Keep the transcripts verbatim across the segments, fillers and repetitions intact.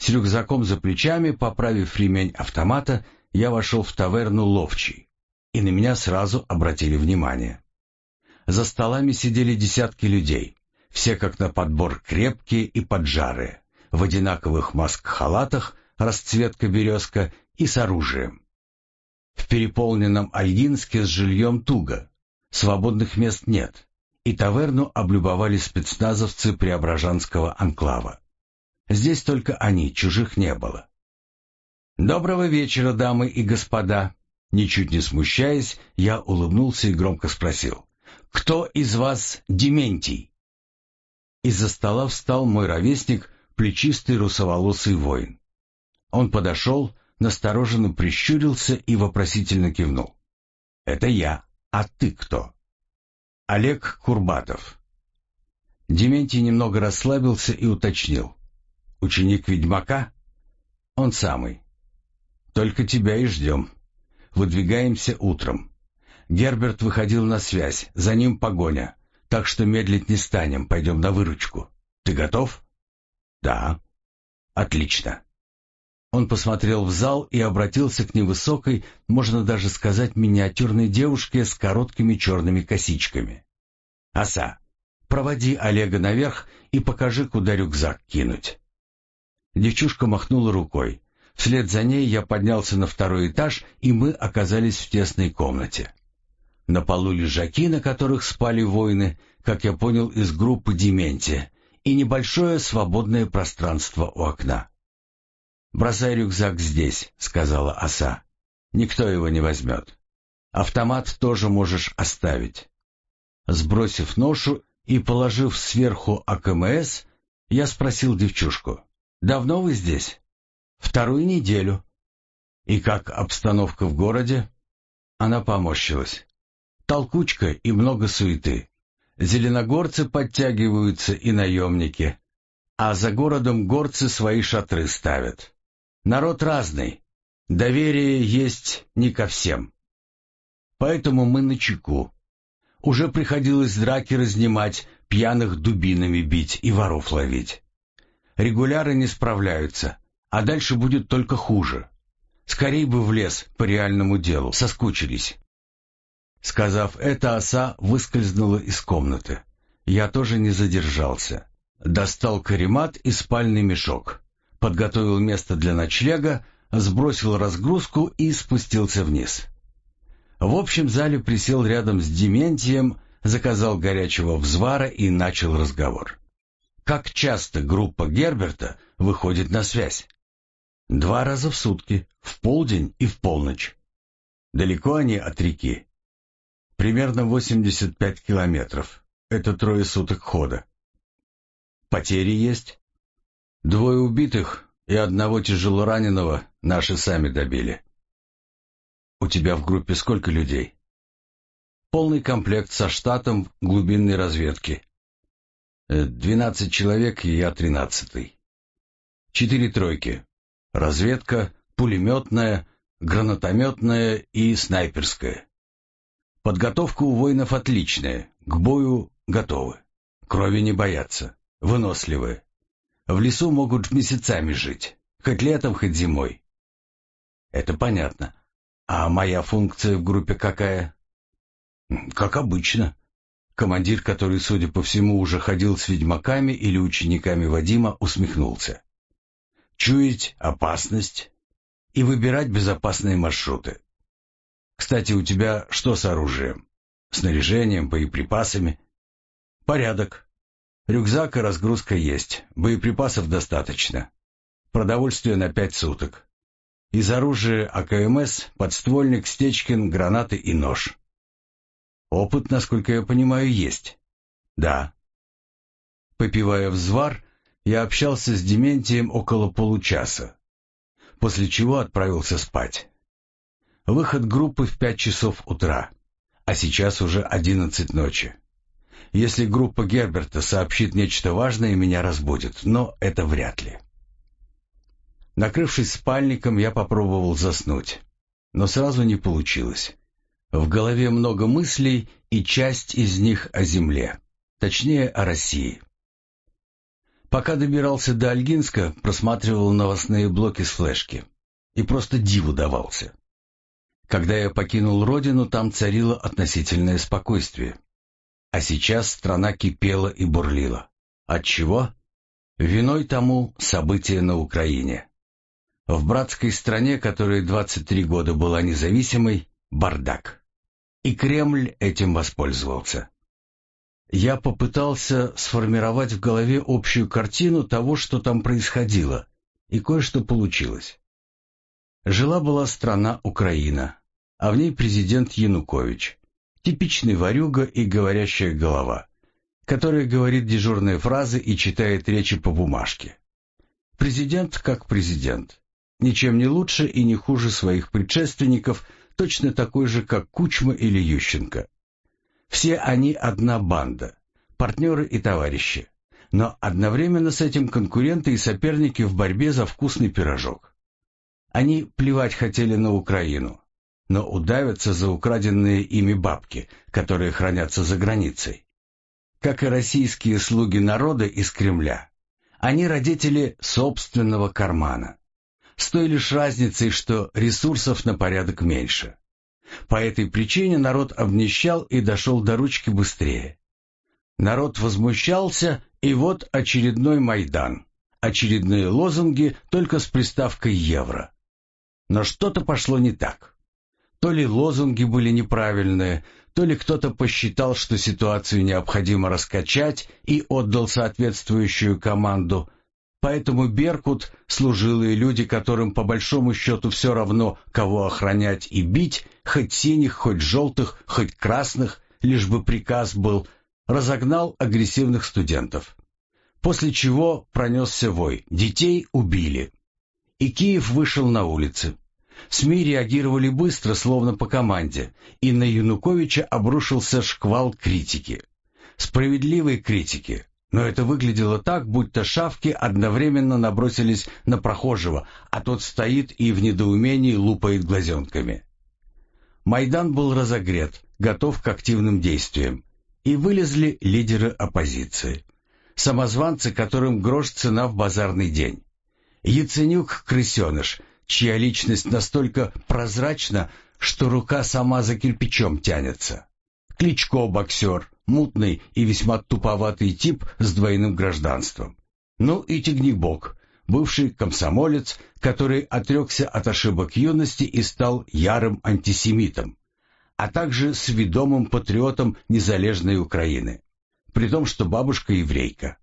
С рюкзаком за плечами, поправив ремень автомата, я вошел в таверну «Ловчий», и на меня сразу обратили внимание. За столами сидели десятки людей, все как на подбор крепкие и поджарые, в одинаковых маск-халатах, расцветка березка и с оружием. В переполненном Альгинске с жильем туго, свободных мест нет, и таверну облюбовали спецназовцы Преображенского анклава. Здесь только они, чужих не было. «Доброго вечера, дамы и господа!» Ничуть не смущаясь, я улыбнулся и громко спросил: «Кто из вас Дементий?» Из-за стола встал мой ровесник, плечистый русоволосый воин. Он подошел, настороженно прищурился и вопросительно кивнул. «Это я. А ты кто?» «Олег Курбатов». Дементий немного расслабился и уточнил: «Ученик ведьмака?» «Он самый. Только тебя и ждем. Выдвигаемся утром. Герберт выходил на связь, за ним погоня, так что медлить не станем, пойдем на выручку. Ты готов?» «Да». «Отлично». Он посмотрел в зал и обратился к невысокой, можно даже сказать, миниатюрной девушке с короткими черными косичками. «Оса, проводи Олега наверх и покажи, куда рюкзак кинуть». Девчушка махнула рукой. Вслед за ней я поднялся на второй этаж, и мы оказались в тесной комнате. На полу лежаки, на которых спали воины, как я понял, из группы Дементия, и небольшое свободное пространство у окна. «Бросай рюкзак здесь», — сказала оса. «Никто его не возьмет. Автомат тоже можешь оставить». Сбросив ношу и положив сверху А К М С, я спросил девчушку: «Давно вы здесь?» «Вторую неделю». «И как обстановка в городе?» Она поморщилась. «Толкучка и много суеты. Зеленогорцы подтягиваются и наемники, а за городом горцы свои шатры ставят. Народ разный, доверие есть не ко всем. Поэтому мы начеку. Уже приходилось драки разнимать, пьяных дубинами бить и воров ловить. Регуляры не справляются, а дальше будет только хуже. Скорей бы в лес по реальному делу, соскучились». Сказав это, оса выскользнула из комнаты. Я тоже не задержался. Достал каремат и спальный мешок, подготовил место для ночлега, сбросил разгрузку и спустился вниз. В общем зале присел рядом с Дементием, заказал горячего взвара и начал разговор. «Как часто группа Герберта выходит на связь?» «Два раза в сутки, в полдень и в полночь». «Далеко они от реки?» «Примерно восемьдесят пять километров. Это трое суток хода». «Потери есть?» «Двое убитых и одного тяжелораненого наши сами добили». «У тебя в группе сколько людей?» «Полный комплект со штатом глубинной разведки. Двенадцать человек, и я тринадцатый. Четыре тройки. Разведка, пулеметная, гранатометная и снайперская. Подготовка у воинов отличная, к бою готовы. Крови не боятся, выносливые. В лесу могут месяцами жить, хоть летом, хоть зимой». «Это понятно. А моя функция в группе какая?» «Как обычно». Командир, который, судя по всему, уже ходил с ведьмаками или учениками Вадима, усмехнулся. «Чуять опасность и выбирать безопасные маршруты. Кстати, у тебя что с оружием? Снаряжением, боеприпасами?» «Порядок. Рюкзак и разгрузка есть, боеприпасов достаточно. Продовольствие на пять суток. Из оружия А К М С, подствольник, стечкин, гранаты и нож». «Опыт, насколько я понимаю, есть?» «Да». Попивая взвар, я общался с Дементием около получаса, после чего отправился спать. Выход группы в пять часов утра, а сейчас уже одиннадцать ночи. Если группа Герберта сообщит нечто важное, меня разбудит, но это вряд ли. Накрывшись спальником, я попробовал заснуть, но сразу не получилось. В голове много мыслей, и часть из них о земле, точнее о России. Пока добирался до Ольгинска, просматривал новостные блоки с флешки. И просто диву давался. Когда я покинул родину, там царило относительное спокойствие. А сейчас страна кипела и бурлила. Отчего? Виной тому события на Украине. В братской стране, которая двадцать три года была независимой, бардак. И Кремль этим воспользовался. Я попытался сформировать в голове общую картину того, что там происходило, и кое-что получилось. Жила-была страна Украина, а в ней президент Янукович, типичный ворюга и говорящая голова, который говорит дежурные фразы и читает речи по бумажке. Президент как президент, ничем не лучше и не хуже своих предшественников, точно такой же, как Кучма или Ющенко. Все они одна банда, партнеры и товарищи, но одновременно с этим конкуренты и соперники в борьбе за вкусный пирожок. Они плевать хотели на Украину, но удавятся за украденные ими бабки, которые хранятся за границей. Как и российские слуги народа из Кремля, они родители собственного кармана. С той лишь разницей, что ресурсов на порядок меньше. По этой причине народ обнищал и дошел до ручки быстрее. Народ возмущался, и вот очередной Майдан. Очередные лозунги, только с приставкой «евро». Но что-то пошло не так. То ли лозунги были неправильные, то ли кто-то посчитал, что ситуацию необходимо раскачать и отдал соответствующую команду. Поэтому «Беркут», служилые люди, которым по большому счету все равно, кого охранять и бить, хоть синих, хоть желтых, хоть красных, лишь бы приказ был, разогнал агрессивных студентов. После чего пронесся вой «Детей убили». И Киев вышел на улицы. СМИ реагировали быстро, словно по команде, и на Януковича обрушился шквал критики. Справедливой критики. Но это выглядело так, будто шавки одновременно набросились на прохожего, а тот стоит и в недоумении лупает глазенками. Майдан был разогрет, готов к активным действиям. И вылезли лидеры оппозиции. Самозванцы, которым грош цена в базарный день. Яценюк-крысеныш, чья личность настолько прозрачна, что рука сама за кирпичом тянется. Кличко-боксер, мутный и весьма туповатый тип с двойным гражданством. Ну и Тягнебок, бывший комсомолец, который отрекся от ошибок юности и стал ярым антисемитом, а также сведомым патриотом незалежной Украины, при том, что бабушка еврейка.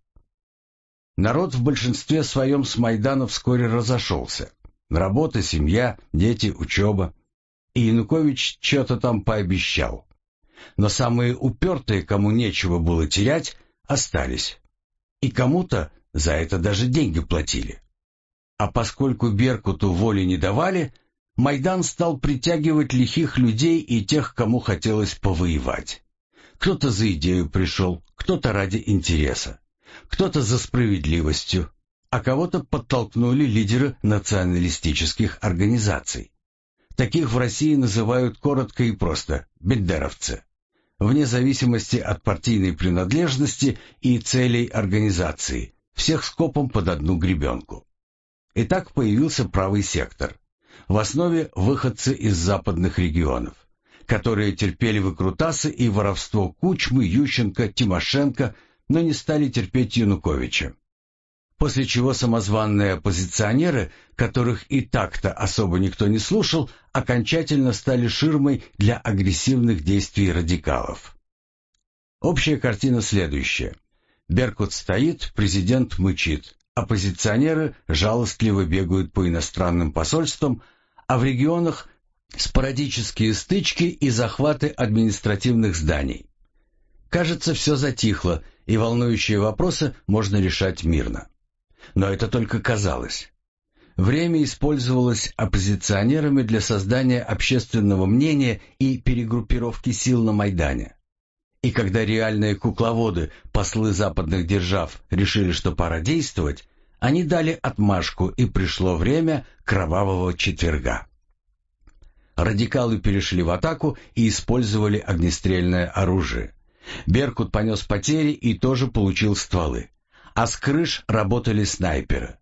Народ в большинстве своем с Майдана вскоре разошелся. Работа, семья, дети, учеба. И Янукович что-то там пообещал. Но самые упертые, кому нечего было терять, остались. И кому-то за это даже деньги платили. А поскольку Беркуту воли не давали, Майдан стал притягивать лихих людей и тех, кому хотелось повоевать. Кто-то за идею пришел, кто-то ради интереса, кто-то за справедливостью, а кого-то подтолкнули лидеры националистических организаций. Таких в России называют коротко и просто «бендеровцы», вне зависимости от партийной принадлежности и целей организации, всех скопом под одну гребенку. И так появился правый сектор. В основе выходцы из западных регионов, которые терпели выкрутасы и воровство Кучмы, Ющенко, Тимошенко, но не стали терпеть Януковича. После чего самозванные оппозиционеры, которых и так-то особо никто не слушал, окончательно стали ширмой для агрессивных действий радикалов. Общая картина следующая. Беркут стоит, президент мычит, оппозиционеры жалостливо бегают по иностранным посольствам, а в регионах спорадические стычки и захваты административных зданий. Кажется, все затихло, и волнующие вопросы можно решать мирно. Но это только казалось. Время использовалось оппозиционерами для создания общественного мнения и перегруппировки сил на Майдане. И когда реальные кукловоды, послы западных держав, решили, что пора действовать, они дали отмашку, и пришло время кровавого четверга. Радикалы перешли в атаку и использовали огнестрельное оружие. Беркут понес потери и тоже получил стволы. а с крыш работали снайперы.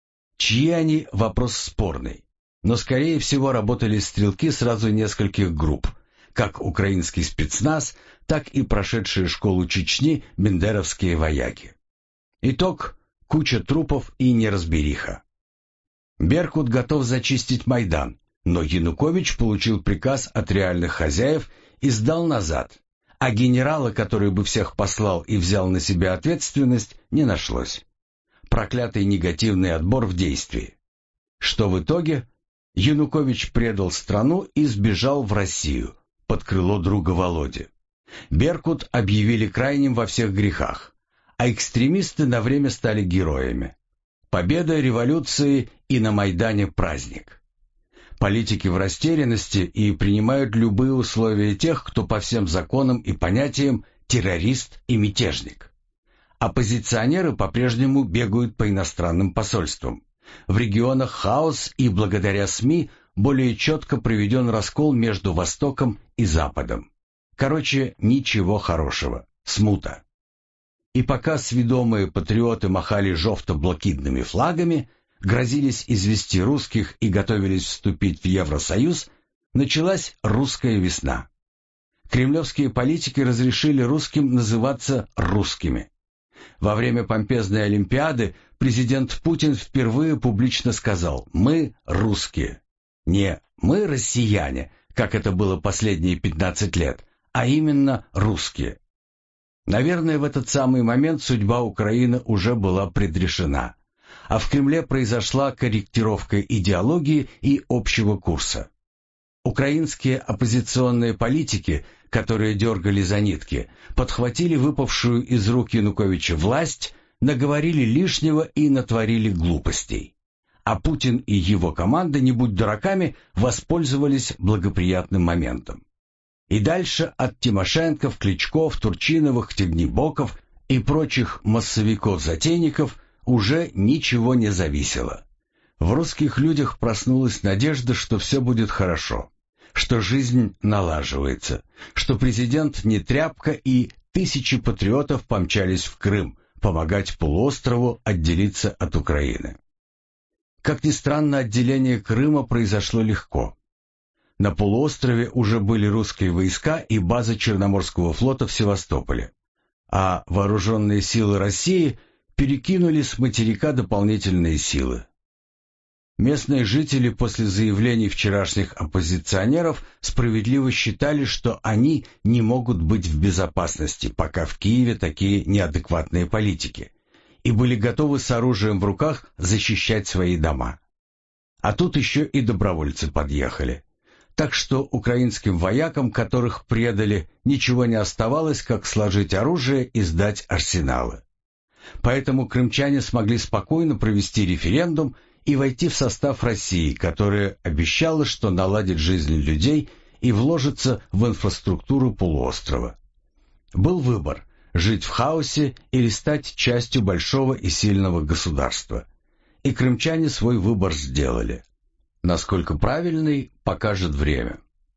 Чьи они – вопрос спорный, но скорее всего работали стрелки сразу нескольких групп, как украинский спецназ, так и прошедшие школу Чечни бендеровские вояки. Итог – куча трупов и неразбериха. Беркут готов зачистить Майдан, но Янукович получил приказ от реальных хозяев и сдал назад, а генерала, который бы всех послал и взял на себя ответственность, не нашлось. Проклятый негативный отбор в действии. Что в итоге? Янукович предал страну и сбежал в Россию, под крыло друга Володи. Беркут объявили крайним во всех грехах, а экстремисты на время стали героями. Победа революции и на Майдане праздник. Политики в растерянности и принимают любые условия тех, кто по всем законам и понятиям террорист и мятежник. Оппозиционеры по-прежнему бегают по иностранным посольствам. В регионах хаос, и благодаря СМИ более четко проведен раскол между Востоком и Западом. Короче, ничего хорошего. Смута. И пока сведомые патриоты махали жовто-блакитными флагами, грозились извести русских и готовились вступить в Евросоюз, началась русская весна. Кремлевские политики разрешили русским называться русскими. Во время помпезной Олимпиады президент Путин впервые публично сказал «Мы русские». Не «мы россияне», как это было последние пятнадцать лет, а именно русские. Наверное, в этот самый момент судьба Украины уже была предрешена, а в Кремле произошла корректировка идеологии и общего курса. Украинские оппозиционные политики, которые дергали за нитки, подхватили выпавшую из рук Януковича власть, наговорили лишнего и натворили глупостей. А Путин и его команда, не будь дураками, воспользовались благоприятным моментом. И дальше от Тимошенко, Кличков, Турчиновых, Тягнебоков и прочих массовиков-затейников уже ничего не зависело. В русских людях проснулась надежда, что все будет хорошо, что жизнь налаживается, что президент не тряпка, и тысячи патриотов помчались в Крым помогать полуострову отделиться от Украины. Как ни странно, отделение Крыма произошло легко. На полуострове уже были русские войска и база Черноморского флота в Севастополе, а вооруженные силы России перекинули с материка дополнительные силы. Местные жители после заявлений вчерашних оппозиционеров справедливо считали, что они не могут быть в безопасности, пока в Киеве такие неадекватные политики, и были готовы с оружием в руках защищать свои дома. А тут еще и добровольцы подъехали. Так что украинским воякам, которых предали, ничего не оставалось, как сложить оружие и сдать арсеналы. Поэтому крымчане смогли спокойно провести референдум и войти в состав России, которая обещала, что наладит жизнь людей и вложится в инфраструктуру полуострова. Был выбор – жить в хаосе или стать частью большого и сильного государства. И крымчане свой выбор сделали. Насколько правильный, покажет время.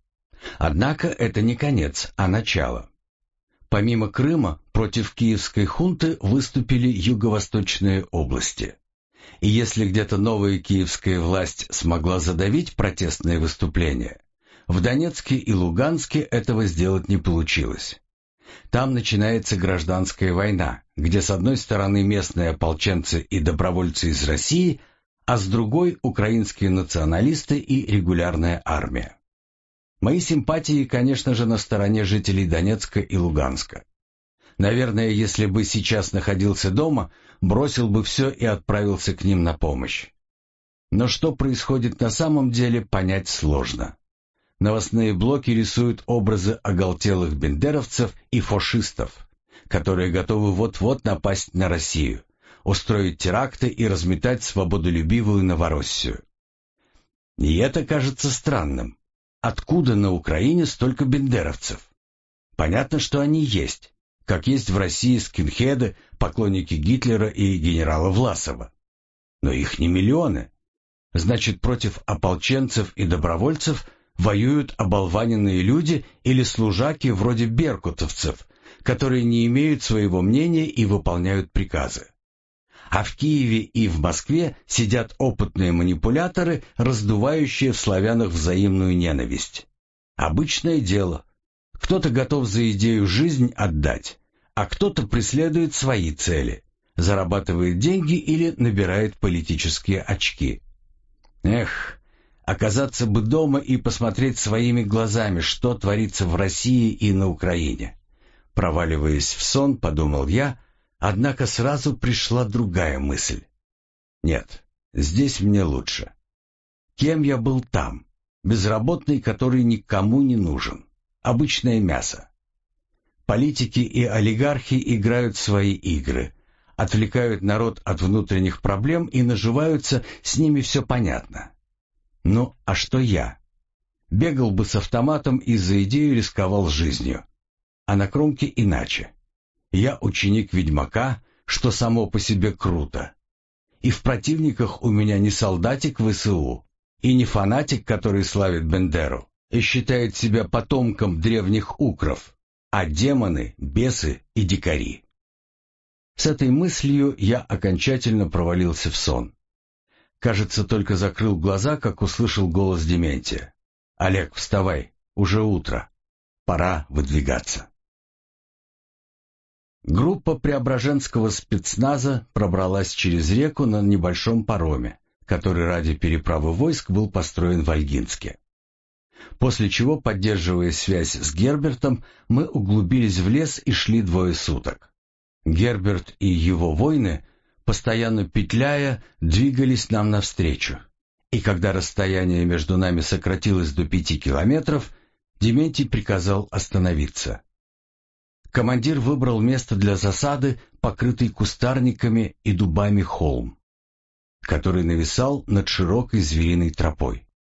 Однако это не конец, а начало. Помимо Крыма, против киевской хунты выступили юго-восточные области. И если где-то новая киевская власть смогла задавить протестные выступления, в Донецке и Луганске этого сделать не получилось. Там начинается гражданская война, где с одной стороны местные ополченцы и добровольцы из России, а с другой – украинские националисты и регулярная армия. Мои симпатии, конечно же, на стороне жителей Донецка и Луганска. Наверное, если бы сейчас находился дома, бросил бы все и отправился к ним на помощь. Но что происходит на самом деле, понять сложно. Новостные блоки рисуют образы оголтелых бендеровцев и фашистов, которые готовы вот-вот напасть на Россию, устроить теракты и разметать свободолюбивую Новороссию. И это кажется странным. Откуда на Украине столько бендеровцев? Понятно, что они есть, как есть в России скинхеды, поклонники Гитлера и генерала Власова. Но их не миллионы. Значит, против ополченцев и добровольцев воюют оболваненные люди или служаки вроде беркутовцев, которые не имеют своего мнения и выполняют приказы. А в Киеве и в Москве сидят опытные манипуляторы, раздувающие в славянах взаимную ненависть. Обычное дело. Кто-то готов за идею жизнь отдать, а кто-то преследует свои цели, зарабатывает деньги или набирает политические очки. Эх, оказаться бы дома и посмотреть своими глазами, что творится в России и на Украине. Проваливаясь в сон, подумал я, однако сразу пришла другая мысль. Нет, здесь мне лучше. Кем я был там? Безработный, который никому не нужен. Обычное мясо. Политики и олигархи играют свои игры, отвлекают народ от внутренних проблем и наживаются, с ними все понятно. Ну, а что я? Бегал бы с автоматом и за идею рисковал жизнью. А на кромке иначе. Я ученик ведьмака, что само по себе круто. И в противниках у меня не солдатик ВСУ, и не фанатик, который славит Бендеру и считает себя потомком древних укров, а демоны, бесы и дикари. С этой мыслью я окончательно провалился в сон. Кажется, только закрыл глаза, как услышал голос Дементия. «Олег, вставай, уже утро. Пора выдвигаться». Группа преображенского спецназа пробралась через реку на небольшом пароме, который ради переправы войск был построен в Ольгинске. После чего, поддерживая связь с Гербертом, мы углубились в лес и шли двое суток. Герберт и его воины, постоянно петляя, двигались нам навстречу. И когда расстояние между нами сократилось до пяти километров, Дементий приказал остановиться. Командир выбрал место для засады, покрытый кустарниками и дубами холм, который нависал над широкой звериной тропой.